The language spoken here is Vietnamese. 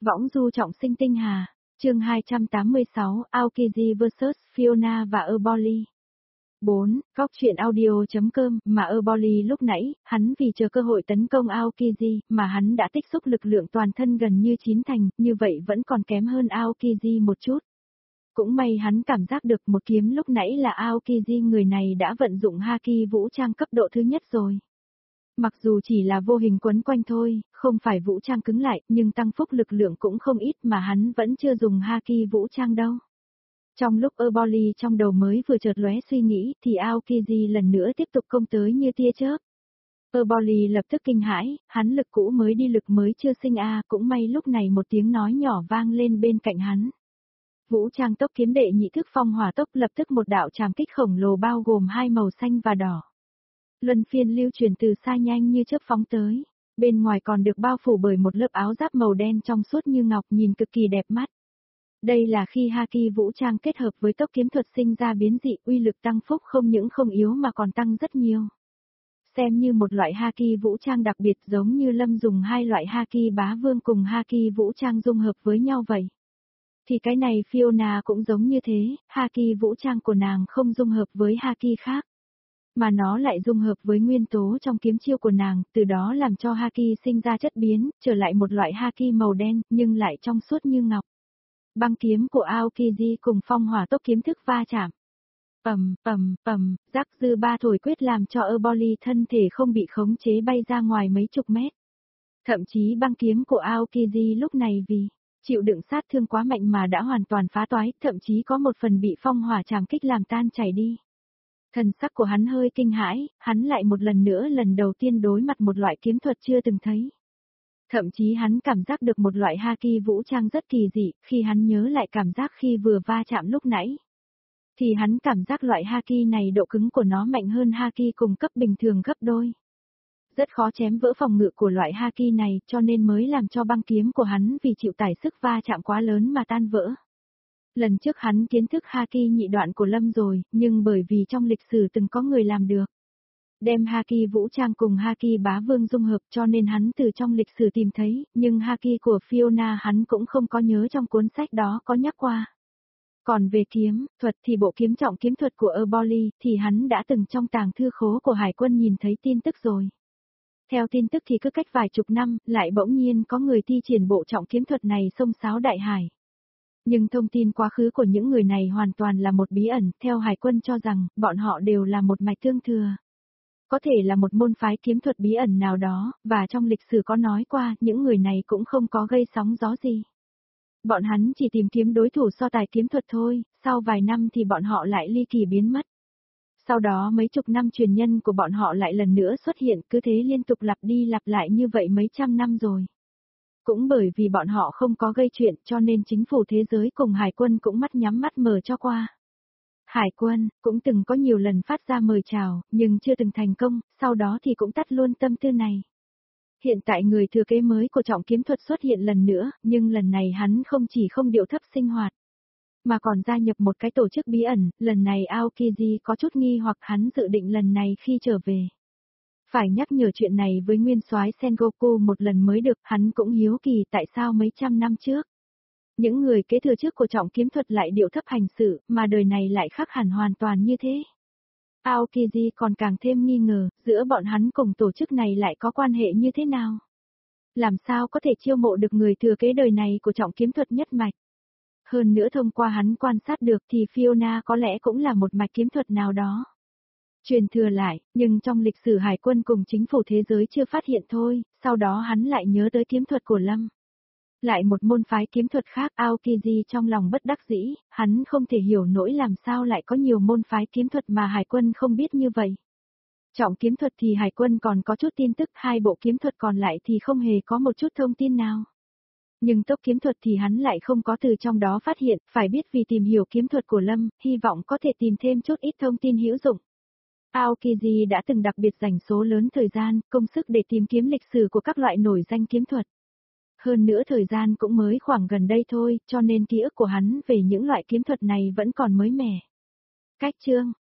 Võng du trọng sinh tinh hà, chương 286, Aokiji vs Fiona và Erboli. 4. Góc truyện audio.com. Mà Erboli lúc nãy, hắn vì chờ cơ hội tấn công Aokiji, mà hắn đã tích xúc lực lượng toàn thân gần như 9 thành, như vậy vẫn còn kém hơn Aokiji một chút. Cũng may hắn cảm giác được một kiếm lúc nãy là Aokiji, người này đã vận dụng haki vũ trang cấp độ thứ nhất rồi. Mặc dù chỉ là vô hình quấn quanh thôi, không phải vũ trang cứng lại, nhưng tăng phúc lực lượng cũng không ít mà hắn vẫn chưa dùng haki vũ trang đâu. Trong lúc Erboli trong đầu mới vừa chợt lóe suy nghĩ thì Aokiji lần nữa tiếp tục công tới như tia chớp. Erboli lập tức kinh hãi, hắn lực cũ mới đi lực mới chưa sinh cũng may lúc này một tiếng nói nhỏ vang lên bên cạnh hắn. Vũ trang tốc kiếm đệ nhị thức phong hỏa tốc, lập tức một đạo trảm kích khổng lồ bao gồm hai màu xanh và đỏ. Luân phiên lưu truyền từ xa nhanh như chớp phóng tới, bên ngoài còn được bao phủ bởi một lớp áo giáp màu đen trong suốt như ngọc, nhìn cực kỳ đẹp mắt. Đây là khi haki vũ trang kết hợp với tốc kiếm thuật sinh ra biến dị, uy lực tăng phúc không những không yếu mà còn tăng rất nhiều. Xem như một loại haki vũ trang đặc biệt, giống như Lâm dùng hai loại haki bá vương cùng haki vũ trang dung hợp với nhau vậy. Thì cái này Fiona cũng giống như thế, haki vũ trang của nàng không dung hợp với haki khác, mà nó lại dung hợp với nguyên tố trong kiếm chiêu của nàng, từ đó làm cho haki sinh ra chất biến, trở lại một loại haki màu đen, nhưng lại trong suốt như ngọc. Băng kiếm của Aokiji cùng phong hỏa tốc kiếm thức va chạm. Giác dư ba thổi quyết làm cho Erboli thân thể không bị khống chế bay ra ngoài mấy chục mét. Thậm chí băng kiếm của Aokiji lúc này vì chịu đựng sát thương quá mạnh mà đã hoàn toàn phá toái, thậm chí có một phần bị phong hỏa trảm kích làm tan chảy đi. Thần sắc của hắn hơi kinh hãi, hắn lại một lần nữa lần đầu tiên đối mặt một loại kiếm thuật chưa từng thấy. Thậm chí hắn cảm giác được một loại haki vũ trang rất kỳ dị, khi hắn nhớ lại cảm giác khi vừa va chạm lúc nãy. Thì hắn cảm giác loại haki này độ cứng của nó mạnh hơn haki cùng cấp bình thường gấp đôi. Rất khó chém vỡ phòng ngự của loại haki này, cho nên mới làm cho băng kiếm của hắn vì chịu tải sức va chạm quá lớn mà tan vỡ. Lần trước hắn kiến thức haki nhị đoạn của Lâm rồi, nhưng bởi vì trong lịch sử từng có người làm được. Đem haki vũ trang cùng haki bá vương dung hợp, cho nên hắn từ trong lịch sử tìm thấy, nhưng haki của Fiona hắn cũng không có nhớ trong cuốn sách đó có nhắc qua. Còn về kiếm thuật thì bộ kiếm trọng kiếm thuật của Erboli thì hắn đã từng trong tàng thư khố của Hải quân nhìn thấy tin tức rồi. Theo tin tức thì cứ cách vài chục năm, lại bỗng nhiên có người thi triển bộ trọng kiếm thuật này xông xáo đại hải. Nhưng thông tin quá khứ của những người này hoàn toàn là một bí ẩn, theo Hải quân cho rằng, bọn họ đều là một mạch tương thừa. Có thể là một môn phái kiếm thuật bí ẩn nào đó, và trong lịch sử có nói qua, những người này cũng không có gây sóng gió gì. Bọn hắn chỉ tìm kiếm đối thủ so tài kiếm thuật thôi, sau vài năm thì bọn họ lại ly kỳ biến mất. Sau đó mấy chục năm truyền nhân của bọn họ lại lần nữa xuất hiện, cứ thế liên tục lặp đi lặp lại như vậy mấy trăm năm rồi. Cũng bởi vì bọn họ không có gây chuyện cho nên chính phủ thế giới cùng Hải quân cũng mắt nhắm mắt mở cho qua. Hải quân cũng từng có nhiều lần phát ra mời chào, nhưng chưa từng thành công, sau đó thì cũng tắt luôn tâm tư này. Hiện tại người thừa kế mới của trọng kiếm thuật xuất hiện lần nữa, nhưng lần này hắn không chỉ không điệu thấp sinh hoạt, mà còn gia nhập một cái tổ chức bí ẩn, lần này Aokiji có chút nghi hoặc hắn dự định lần này khi trở về. Phải nhắc nhở chuyện này với nguyên soái Sengoku một lần mới được, hắn cũng hiếu kỳ tại sao mấy trăm năm trước. Những người kế thừa trước của trọng kiếm thuật lại điệu thấp hành sự, mà đời này lại khác hẳn hoàn toàn như thế. Aokiji còn càng thêm nghi ngờ, giữa bọn hắn cùng tổ chức này lại có quan hệ như thế nào? Làm sao có thể chiêu mộ được người thừa kế đời này của trọng kiếm thuật nhất mạch? Hơn nữa thông qua hắn quan sát được thì Fiona có lẽ cũng là một mạch kiếm thuật nào đó. Truyền thừa lại, nhưng trong lịch sử Hải quân cùng chính phủ thế giới chưa phát hiện thôi, sau đó hắn lại nhớ tới kiếm thuật của Lâm. Lại một môn phái kiếm thuật khác, Aokiji trong lòng bất đắc dĩ, hắn không thể hiểu nổi làm sao lại có nhiều môn phái kiếm thuật mà Hải quân không biết như vậy. Trọng kiếm thuật thì Hải quân còn có chút tin tức, hai bộ kiếm thuật còn lại thì không hề có một chút thông tin nào. Nhưng tốc kiếm thuật thì hắn lại không có từ trong đó phát hiện, phải biết vì tìm hiểu kiếm thuật của Lâm, hy vọng có thể tìm thêm chút ít thông tin hữu dụng. Aokiji đã từng đặc biệt dành số lớn thời gian, công sức để tìm kiếm lịch sử của các loại nổi danh kiếm thuật. Hơn nữa thời gian cũng mới khoảng gần đây thôi, cho nên ký ức của hắn về những loại kiếm thuật này vẫn còn mới mẻ. Cách chương